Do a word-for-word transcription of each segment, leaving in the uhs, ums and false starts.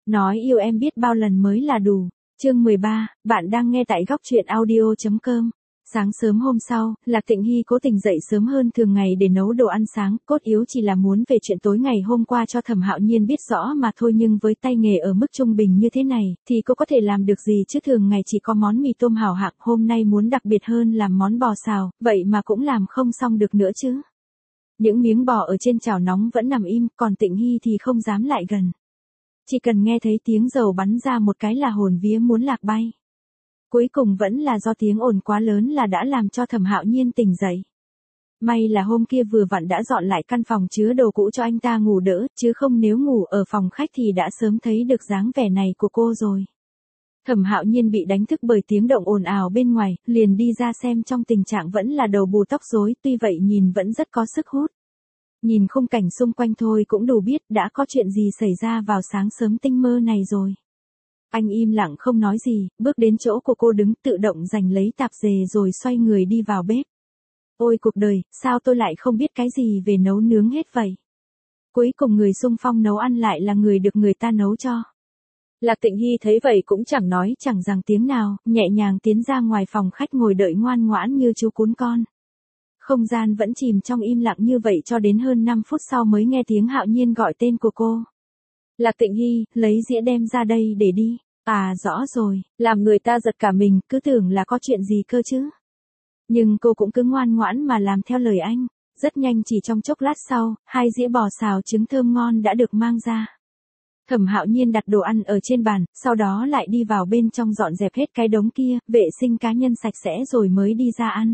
Nói yêu em biết bao lần mới là đủ. Chương mười ba, bạn đang nghe tại góc truyện audio.com. Sáng sớm hôm sau, Lạc Tịnh Hy cố tình dậy sớm hơn thường ngày để nấu đồ ăn sáng, cốt yếu chỉ là muốn về chuyện tối ngày hôm qua cho Thẩm Hạo Nhiên biết rõ mà thôi, nhưng với tay nghề ở mức trung bình như thế này, thì cô có thể làm được gì chứ, thường ngày chỉ có món mì tôm hảo hạng, hôm nay muốn đặc biệt hơn làm món bò xào, vậy mà cũng làm không xong được nữa chứ. Những miếng bò ở trên chảo nóng vẫn nằm im, còn Tịnh Hy thì không dám lại gần. Chỉ cần nghe thấy tiếng dầu bắn ra một cái là hồn vía muốn lạc bay. Cuối cùng vẫn là do tiếng ồn quá lớn là đã làm cho Thẩm Hạo Nhiên tỉnh dậy. May là hôm kia vừa vặn đã dọn lại căn phòng chứa đồ cũ cho anh ta ngủ đỡ, chứ không nếu ngủ ở phòng khách thì đã sớm thấy được dáng vẻ này của cô rồi. Thẩm Hạo Nhiên bị đánh thức bởi tiếng động ồn ào bên ngoài, liền đi ra xem, trong tình trạng vẫn là đầu bù tóc rối, tuy vậy nhìn vẫn rất có sức hút. Nhìn khung cảnh xung quanh thôi cũng đủ biết đã có chuyện gì xảy ra vào sáng sớm tinh mơ này rồi. Anh im lặng không nói gì, bước đến chỗ của cô đứng, tự động giành lấy tạp dề rồi xoay người đi vào bếp. Ôi cuộc đời, sao tôi lại không biết cái gì về nấu nướng hết vậy? Cuối cùng người xung phong nấu ăn lại là người được người ta nấu cho. Lạc Tịnh Hy thấy vậy cũng chẳng nói chẳng rằng tiếng nào, nhẹ nhàng tiến ra ngoài phòng khách ngồi đợi ngoan ngoãn như chú cún con. Không gian vẫn chìm trong im lặng như vậy cho đến hơn năm phút sau mới nghe tiếng Hạo Nhiên gọi tên của cô. Lạc Tịnh Hy, lấy dĩa đem ra đây để đi. À rõ rồi, làm người ta giật cả mình, cứ tưởng là có chuyện gì cơ chứ. Nhưng cô cũng cứ ngoan ngoãn mà làm theo lời anh. Rất nhanh, chỉ trong chốc lát sau, hai dĩa bò xào trứng thơm ngon đã được mang ra. Thẩm Hạo Nhiên đặt đồ ăn ở trên bàn, sau đó lại đi vào bên trong dọn dẹp hết cái đống kia, vệ sinh cá nhân sạch sẽ rồi mới đi ra ăn.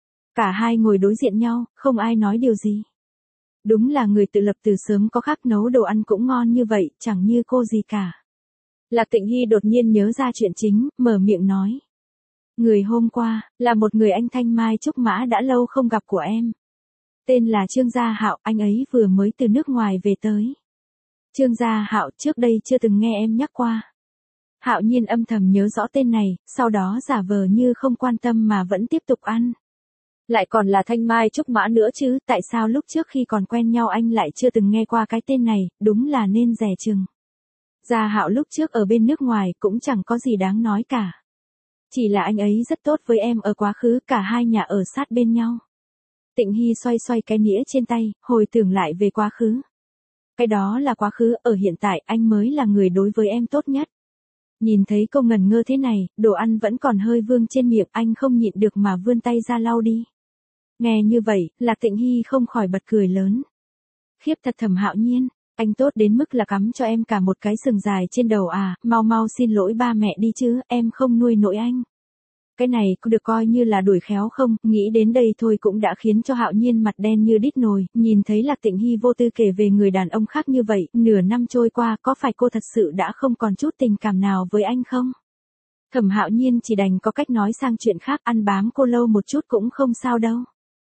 Cả hai ngồi đối diện nhau, không ai nói điều gì. Đúng là người tự lập từ sớm có khác, nấu đồ ăn cũng ngon như vậy, chẳng như cô gì cả. Lạc Tịnh Hy đột nhiên nhớ ra chuyện chính, mở miệng nói. Người hôm qua, là một người anh thanh mai trúc mã đã lâu không gặp của em. Tên là Trương Gia Hạo, anh ấy vừa mới từ nước ngoài về tới. Trương Gia Hạo, trước đây chưa từng nghe em nhắc qua. Hạo Nhiên âm thầm nhớ rõ tên này, sau đó giả vờ như không quan tâm mà vẫn tiếp tục ăn. Lại còn là thanh mai trúc mã nữa chứ, tại sao lúc trước khi còn quen nhau anh lại chưa từng nghe qua cái tên này, đúng là nên dè chừng. Gia Hạo lúc trước ở bên nước ngoài cũng chẳng có gì đáng nói cả. Chỉ là anh ấy rất tốt với em ở quá khứ, cả hai nhà ở sát bên nhau. Tịnh Hy xoay xoay cái nĩa trên tay, hồi tưởng lại về quá khứ. Cái đó là quá khứ, ở hiện tại anh mới là người đối với em tốt nhất. Nhìn thấy cô ngần ngơ thế này, đồ ăn vẫn còn hơi vương trên miệng, anh không nhịn được mà vươn tay ra lau đi. Nghe như vậy, Lạc Tịnh Hy không khỏi bật cười lớn. Khiếp thật Thẩm Hạo Nhiên, anh tốt đến mức là cắm cho em cả một cái sừng dài trên đầu à, mau mau xin lỗi ba mẹ đi chứ, em không nuôi nổi anh. Cái này có được coi như là đuổi khéo không, nghĩ đến đây thôi cũng đã khiến cho Hạo Nhiên mặt đen như đít nồi, nhìn thấy Lạc Tịnh Hy vô tư kể về người đàn ông khác như vậy, nửa năm trôi qua có phải cô thật sự đã không còn chút tình cảm nào với anh không? Thẩm Hạo Nhiên chỉ đành có cách nói sang chuyện khác, ăn bám cô lâu một chút cũng không sao đâu.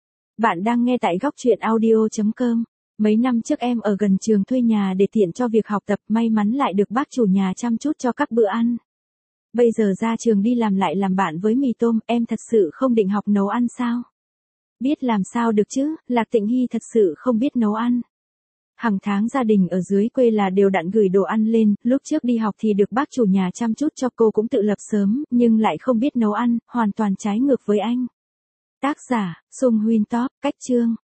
Bạn đang nghe tại góc truyện audio.com. Mấy năm trước em ở gần trường thuê nhà để tiện cho việc học tập, may mắn lại được bác chủ nhà chăm chút cho các bữa ăn. Bây giờ ra trường đi làm lại làm bạn với mì tôm, em thật sự không định học nấu ăn sao? Biết làm sao được chứ, Lạc Tịnh Hy thật sự không biết nấu ăn. Hàng tháng gia đình ở dưới quê là đều đặn gửi đồ ăn lên, lúc trước đi học thì được bác chủ nhà chăm chút cho, cô cũng tự lập sớm, nhưng lại không biết nấu ăn, hoàn toàn trái ngược với anh. Tác giả, Sung Huynh Top, cách chương.